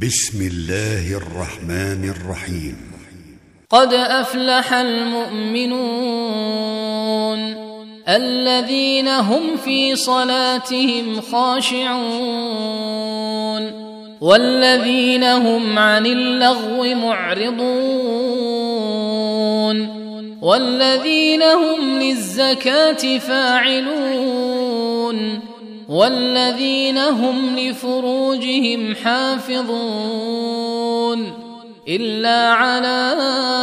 بسم الله الرحمن الرحيم. قد أفلح المؤمنون الذين هم في صلاتهم خاشعون والذين هم عن اللغو معرضون والذين هم للزكاة فاعلون والذين هم لفروجهم حافظون إلا على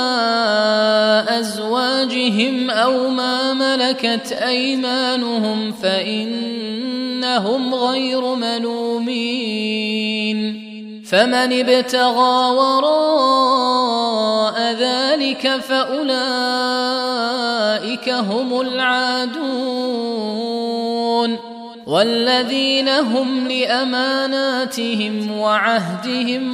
أزواجهم أو ما ملكت أيمانهم فإنهم غير ملومين فمن ابتغى وراء ذلك فأولئك هم العادون والذين هم لأماناتهم وعهدهم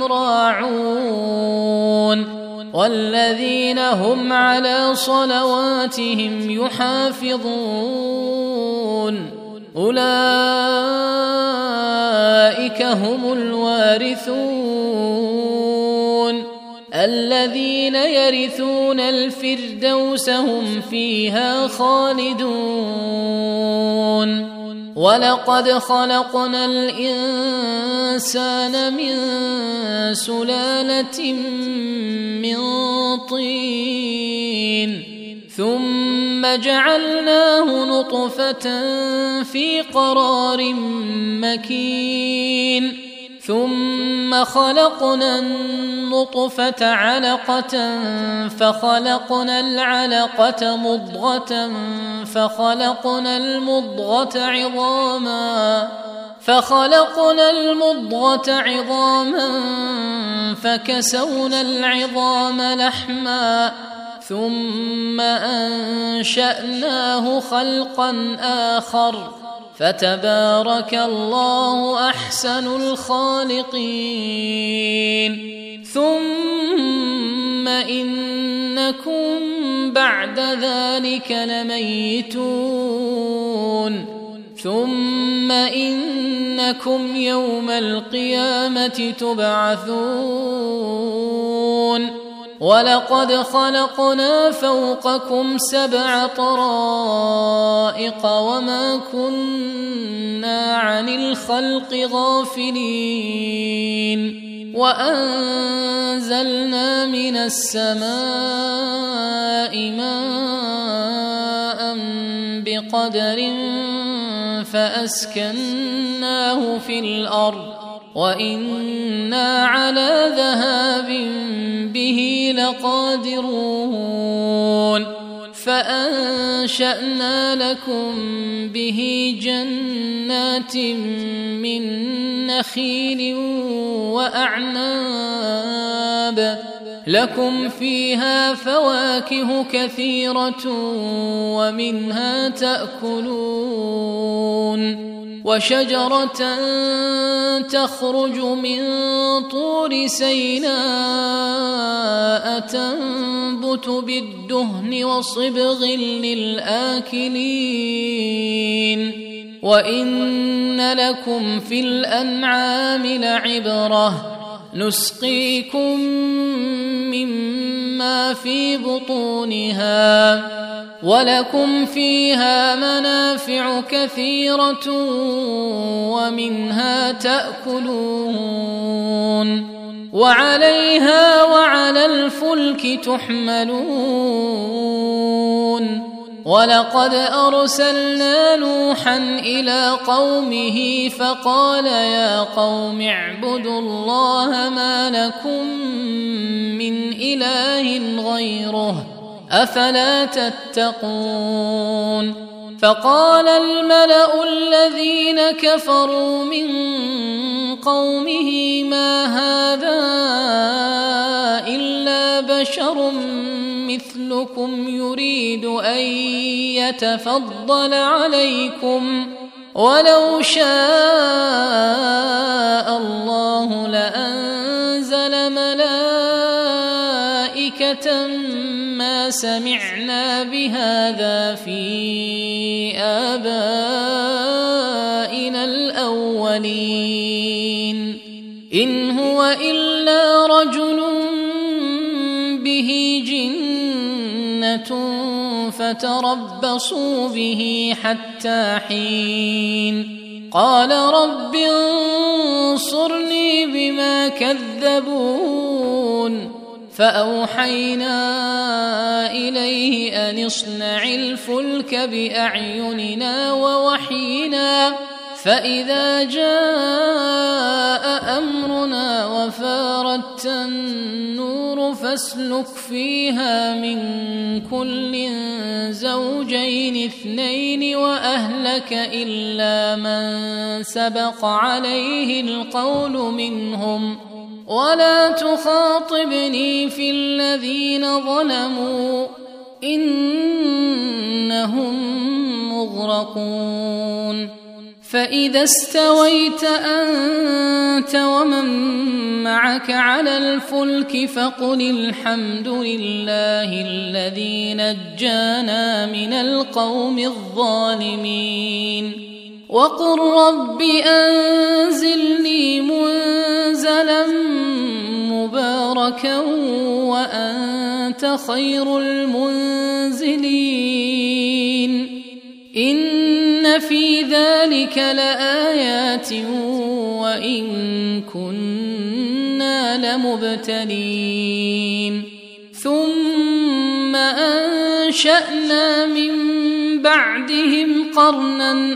راعون والذين هم على صلواتهم يحافظون أولئك هم الوارثون الذين يرثون الفردوس هم فيها خالدون ولقد خلقنا الإنسان من سلالة من طين ثم جعلناه نطفة في قرار مكين ثم خلقنا النطفة علقة فخلقنا العلقة مضغة فخلقنا المضغة عظاما فكسونا العظام لحما ثم أنشأناه خلقا آخر فتبارك الله أحسن الخالقين ثم إنكم بعد ذلك لميتون ثم إنكم يوم القيامة تبعثون ولقد خلقنا فوقكم 7 طرائق وما كنا عن الخلق غافلين وأنزلنا من السماء ماء بقدر فأسكناه في الأرض وإنا على ذهاب به لقادرون فأنشأنا لكم به جنات من نخيل وأعناب لكم فيها فواكه كثيرة ومنها تأكلون وشجرة تخرج من طور سيناء تنبت بالدهن وصبغ للآكلين وإن لكم في الأنعام لعبرة نسقيكم مما في بطونها ولكم فيها منافع كثيرة ومنها تأكلون وعليها وعلى الفلك تحملون ولقد أرسلنا نوحا إلى قومه فقال يا قوم اعبدوا الله ما لكم من إله غيره أفلا تتقون فقال الملأ الذين كفروا من قومه ما هذا إلا بشر مثلكم يريد أن يتفضل عليكم ولو شاء الله لأنزل ملائكة ما سمعنا بهذا في آبائنا الأولين إن هو إلا رجل به جنة فتربصوا به حتى حين قال رب انصرني بما كذبون فأوحينا إليه أن اصنع الفلك بأعيننا ووحينا فإذا جاء أمرنا وفارت النور فاسلك فيها من كل زوجين اثنين وأهلك إلا من سبق عليه القول منهم ولا تخاطبني في الذين ظلموا إنهم مغرقون فإذا استويت أنت ومن معك على الفلك فقل الحمد لله الذي نجانا من القوم الظالمين وقل رب أنزلني منزلا مباركا وأنت خير المنزلين إن في ذلك لآيات وإن كنا لمبتلين ثم أنشأنا من بعدهم قرنا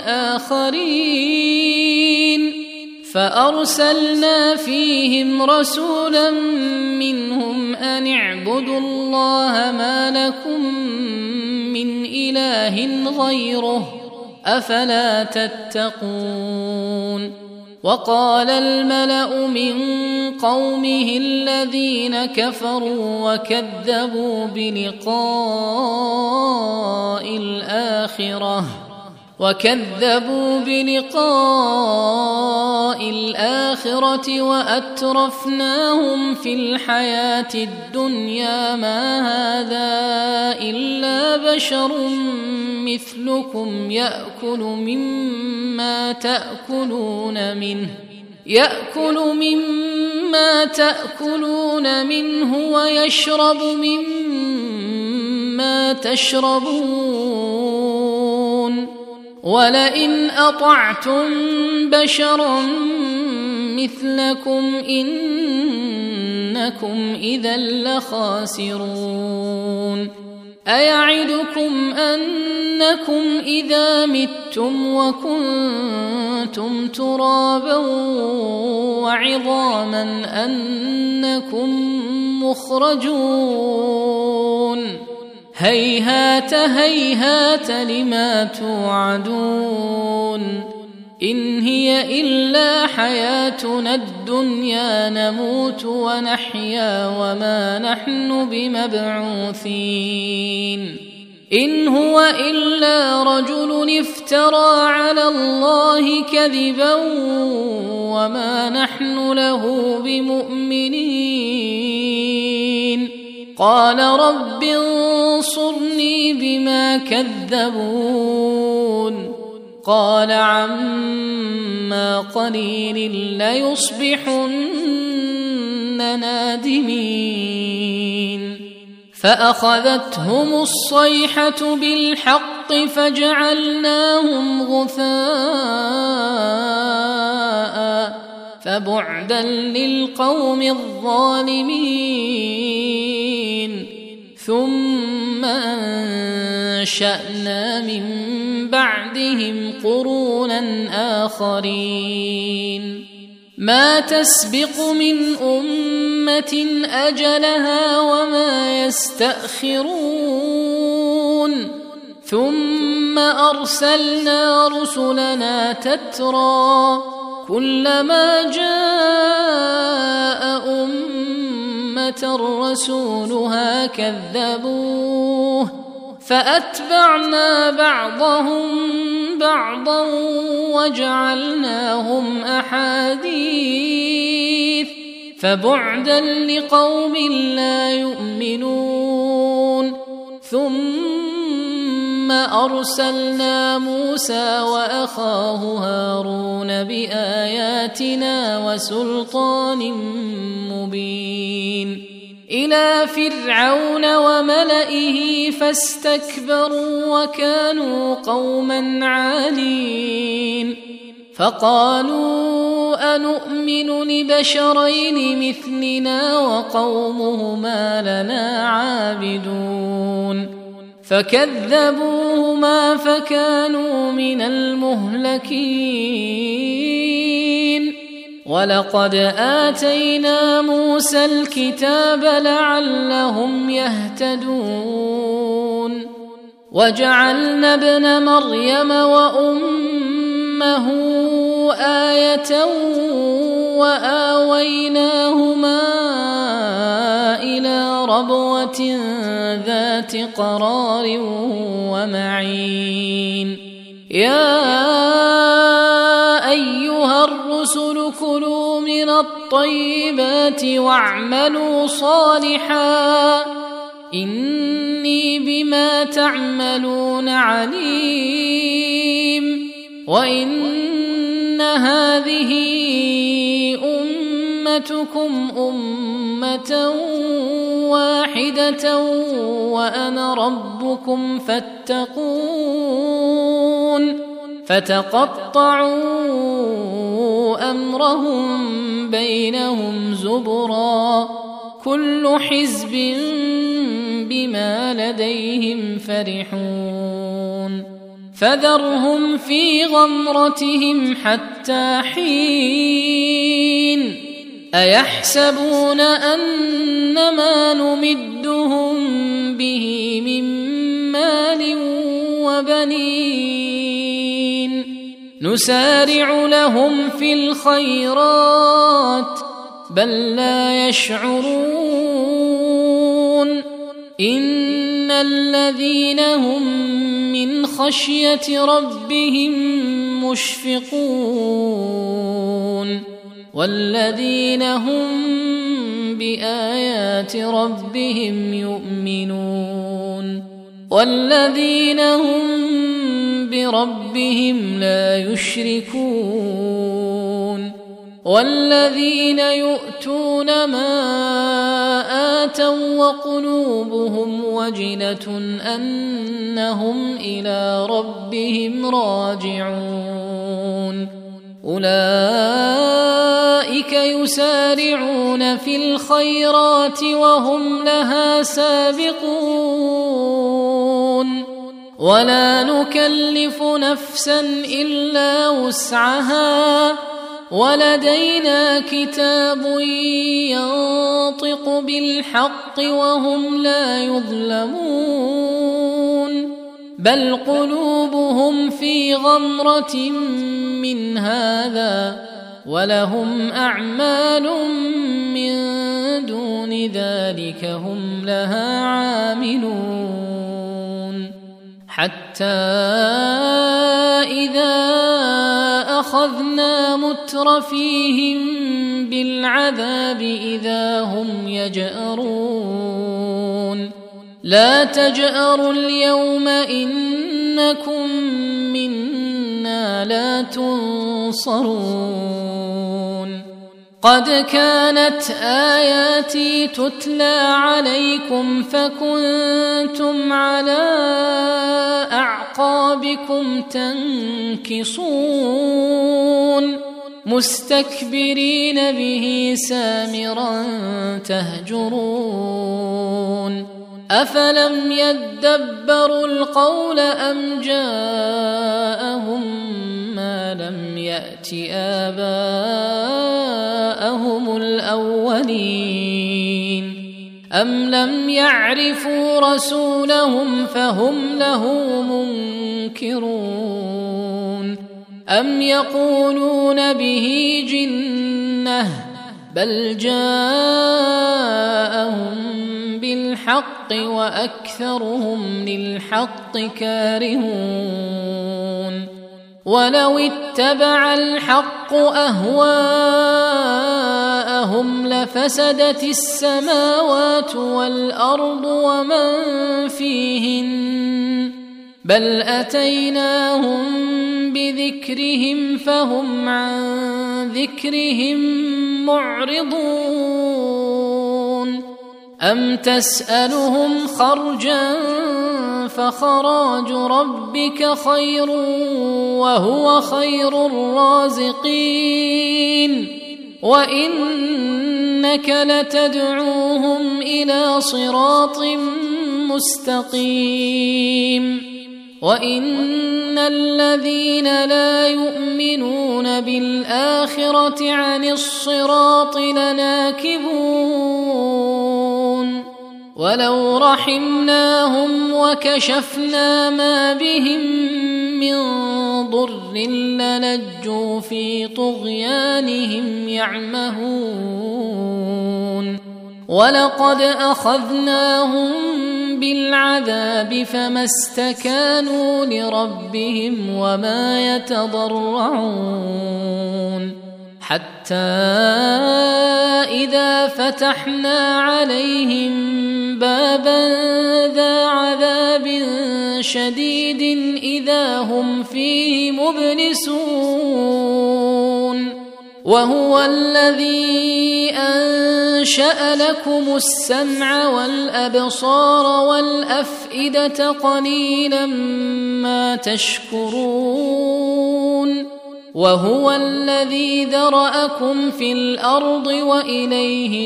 آخرين فأرسلنا فيهم رسولا منهم أن اعبدوا الله ما لكم من إله غيره أفلا تتقون وقال الملأ من قومه الذين كفروا وكذبوا بلقاء الآخرة وأترفناهم في الحياة الدنيا ما هذا إلا بشر مثلكم يأكل مما تأكلون منه ويشرب مما تشربون ولئن أطعتم بشرا مثلكم إنكم إذا لخاسرون أيعدكم أنكم إذا متم وكنتم ترابا وعظاما أنكم مخرجون هيهات هيهات لما توعدون إن هي إلا حياتنا الدنيا نموت ونحيا وما نحن بمبعوثين إن هو إلا رجل افترى على الله كذبا وما نحن له بمؤمنين قال رب انصرني بما كذبون قال عما قليل ليصبحن نادمين فأخذتهم الصيحة بالحق فجعلناهم غثاء فبعدا للقوم الظالمين ثم أنشأنا من بعدهم قرونا آخرين ما تسبق من أمة أجلها وما يستأخرون ثم أرسلنا رسلنا تترى كلما جاء أمة رسولها كذبوه فأتبعنا بعضهم بعضا وجعلناهم أحاديث فبعدا لقوم لا يؤمنون ثم أرسلنا موسى وأخاه هارون بآياتنا وسلطان مبين إلى فرعون وملئه فاستكبروا وكانوا قوما عالين فقالوا أنؤمن لبشرين مثلنا وقومهما لنا عابدون فكذبوهما فكانوا من المهلكين ولقد آتينا موسى الكتاب لعلهم يهتدون وجعلنا ابن مريم وأمه آية وآويناهما إلى ربوة ذات قرار ومعين يا أيها الرسل كلوا من الطيبات واعملوا صالحا إني بما تعملون عليم وإن هذه أمتكم أمة واحدة وأنا ربكم فاتقون فتقطعوا أمرهم بينهم زبرا كل حزب بما لديهم فرحون فذرهم في غمرتهم حتى حين أيحسبون أنما نمدهم به من مال وبنين نسارع لهم في الخيرات بل لا يشعرون إن الذين هم من خشية ربهم مشفقون والذين هم بآيات ربهم يؤمنون والذين هم بربهم لا يشركون والذين يؤتون ما آتوا وقلوبهم وجلة أنهم إلى ربهم راجعون أولئك يسارعون في الخيرات وهم لها سابقون ولا نكلف نفسا إلا وسعها ولدينا كتاب ينطق بالحق وهم لا يظلمون بل قلوبهم في غمرة من هذا ولهم أعمال من دون ذلك هم لها عاملون حتى إذا أخذنا مترفيهم بالعذاب إذا هم يجأرون لا تجأروا اليوم إنكم منا لا تنصرون قد كانت آياتي تتلى عليكم فكنتم على أعقابكم تنكصون مستكبرين به سامرا تهجرون أفلم يدبروا القول أم جاءهم ما لم يأت آباءهم الأولين أم لم يعرفوا رسولهم فهم له منكرون أم يقولون به جنة بل جاءهم بالحق وأكثرهم للحق كارهون ولو اتبع الحق أهواءهم لفسدت السماوات والأرض ومن فيهن بل أتيناهم بذكرهم فهم عن ذكرهم معرضون أم تسألهم خرجا فخراج ربك خير وهو خير الرازقين وإنك لتدعوهم إلى صراط مستقيم وإن الذين لا يؤمنون بالآخرة عن الصراط لناكبون ولو رحمناهم وكشفنا ما بهم من ضر للجوا في طغيانهم يعمهون ولقد أخذناهم بالعذاب فما استكانوا لربهم وما يتضرعون حتى إذا فتحنا عليهم بابا ذا عذاب شديد إذا هم فيه مبلسون وهو الذي أنشأ لكم السمع والأبصار والأفئدة قليلا ما تشكرون وهو الذي ذرأكم في الأرض وإليه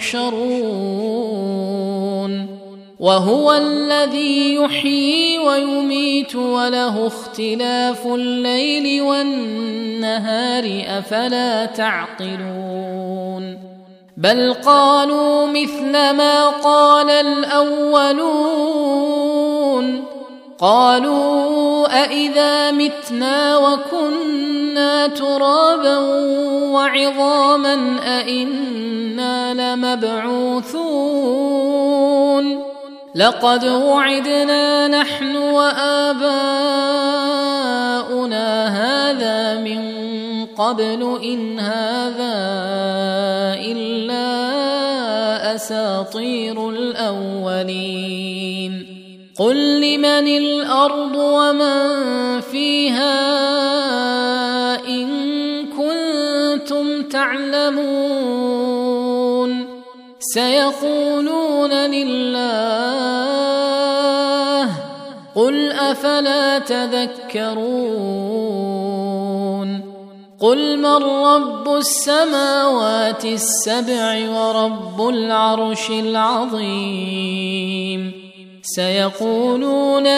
تحشرون وهو الذي يحيي ويميت وله اختلاف الليل والنهار أفلا تعقلون بل قالوا مثل ما قال الأولون قالوا أإذا متنا وكنا ترابا وعظاما أإنا لمبعوثون لقد وعدنا نحن وآباؤنا هذا من قبل إن هذا إلا أساطير الأولين قل لمن الأرض ومن فيها إن كنتم تعلمون سيقولون لله قل أفلا تذكرون قل من رب السماوات السبع ورب العرش العظيم سيقولون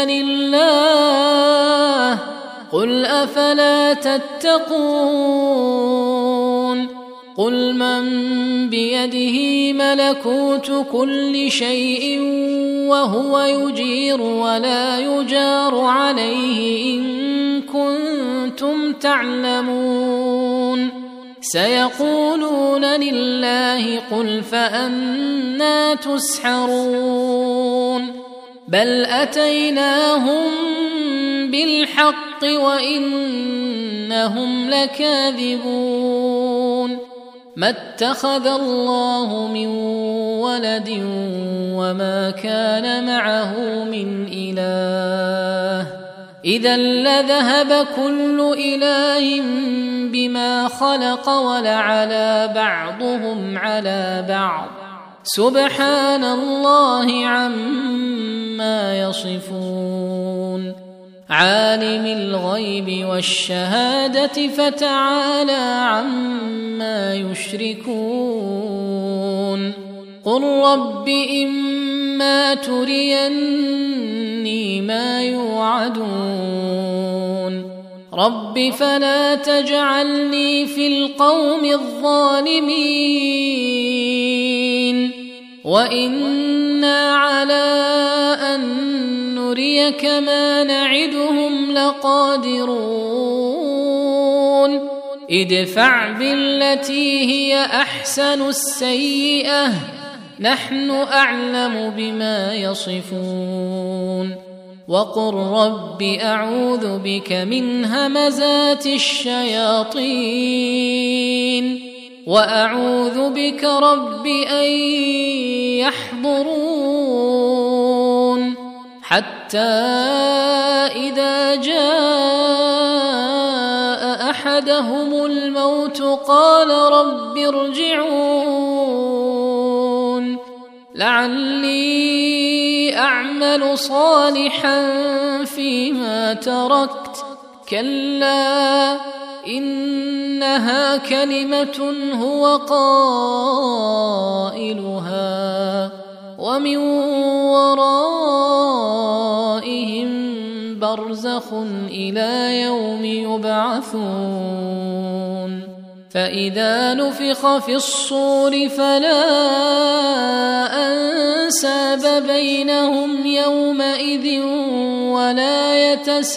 لله قل أفلا تتقون قل من بيده ملكوت كل شيء وهو يجير ولا يجار عليه إن كنتم تعلمون سيقولون لله قل فأنى تسحرون بل أتيناهم بالحق وإنهم لكاذبون ما اتخذ الله من ولد وما كان معه من إله إذا لذهب كل إله بما خلق ولعلى بعضهم على بعض سبحان الله عما يصفون عالم الغيب والشهادة فتعالى عما يشركون قل رب إما تريني ما يوعدون رب فلا تجعلني في القوم الظالمين وإنا على أن نريك ما نعدهم لقادرون ادفع بالتي هي أحسن السيئة نحن أعلم بما يصفون وقل رب أعوذ بك من همزات الشياطين وأعوذ بك رب أن يحضرون حتى إذا جاء أحدهم الموت قال رب ارجعون لعلي أعمل صالحا فيما تركت كلا إنها كلمة هو قائلها ومن ورائهم برزخ إلى يوم يبعثون فإذا نفخ في الصور فلا أنساب بينهم يومئذ ولا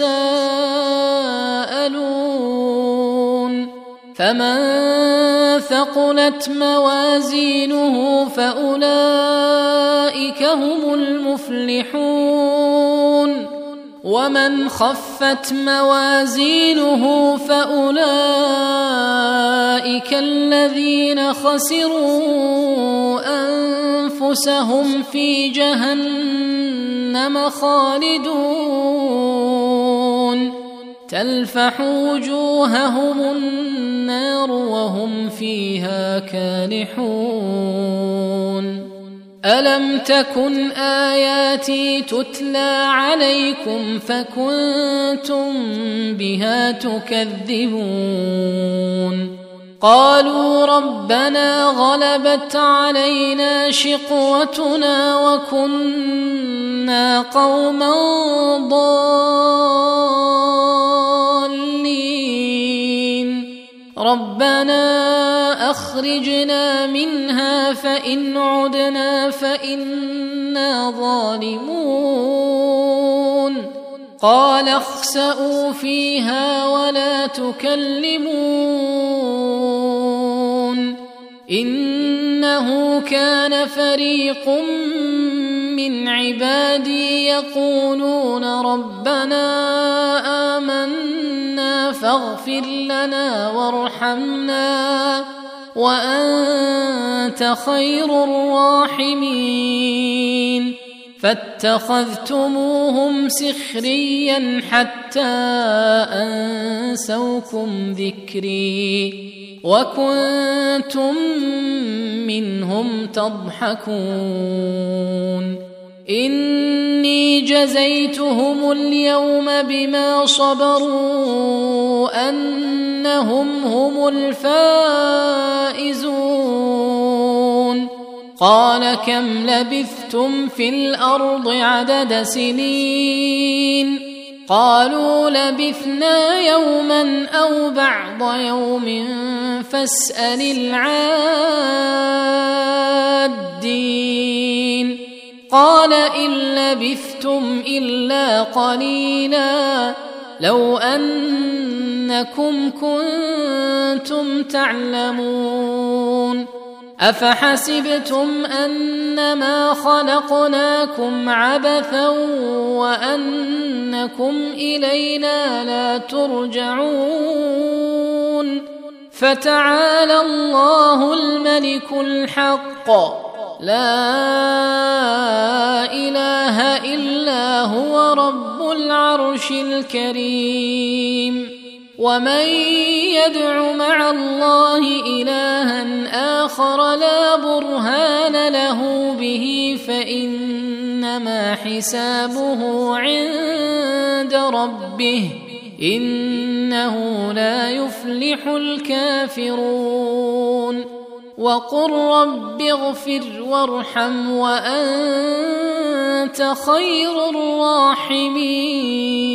يتساءلون فمن ثقلت موازينه فأولئك هم المفلحون ومن خفت موازينه فأولئك الذين خسروا أنفسهم في جهنم خالدون تلفح وجوههم النار وهم فيها كالحون ألم تكن آياتي تتلى عليكم فكنتم بها تكذبون قالوا ربنا غلبت علينا شقوتنا وكنا قوما ضالين ربنا أخرجنا منها فإن عدنا فإنا ظالمون قال اخسئوا فيها ولا تكلمون إنه كان فريق من عبادي يقولون ربنا آمنا فاغفر لنا وارحمنا وأنت خير الراحمين فاتخذتموهم سخريا حتى أنسوكم ذكري وكنتم منهم تضحكون إني جزيتهم اليوم بما صبروا أنهم هم الفائزون قال كم لبثتم في الأرض عدد سنين قالوا لبثنا يوما أو بعض يوم فاسأل العادين قال إن لبثتم إلا قليلا لو أنكم كنتم تعلمون أفحسبتم أنما خلقناكم عبثا وأنكم إلينا لا ترجعون فتعالى الله الملك الحق لا إله إلا هو رب العرش الكريم ومن يدع مع الله إلها آخر لا برهان له به فإنما حسابه عند ربه إنه لا يفلح الكافرون وقل رب اغفر وارحم وأنت خير الراحمين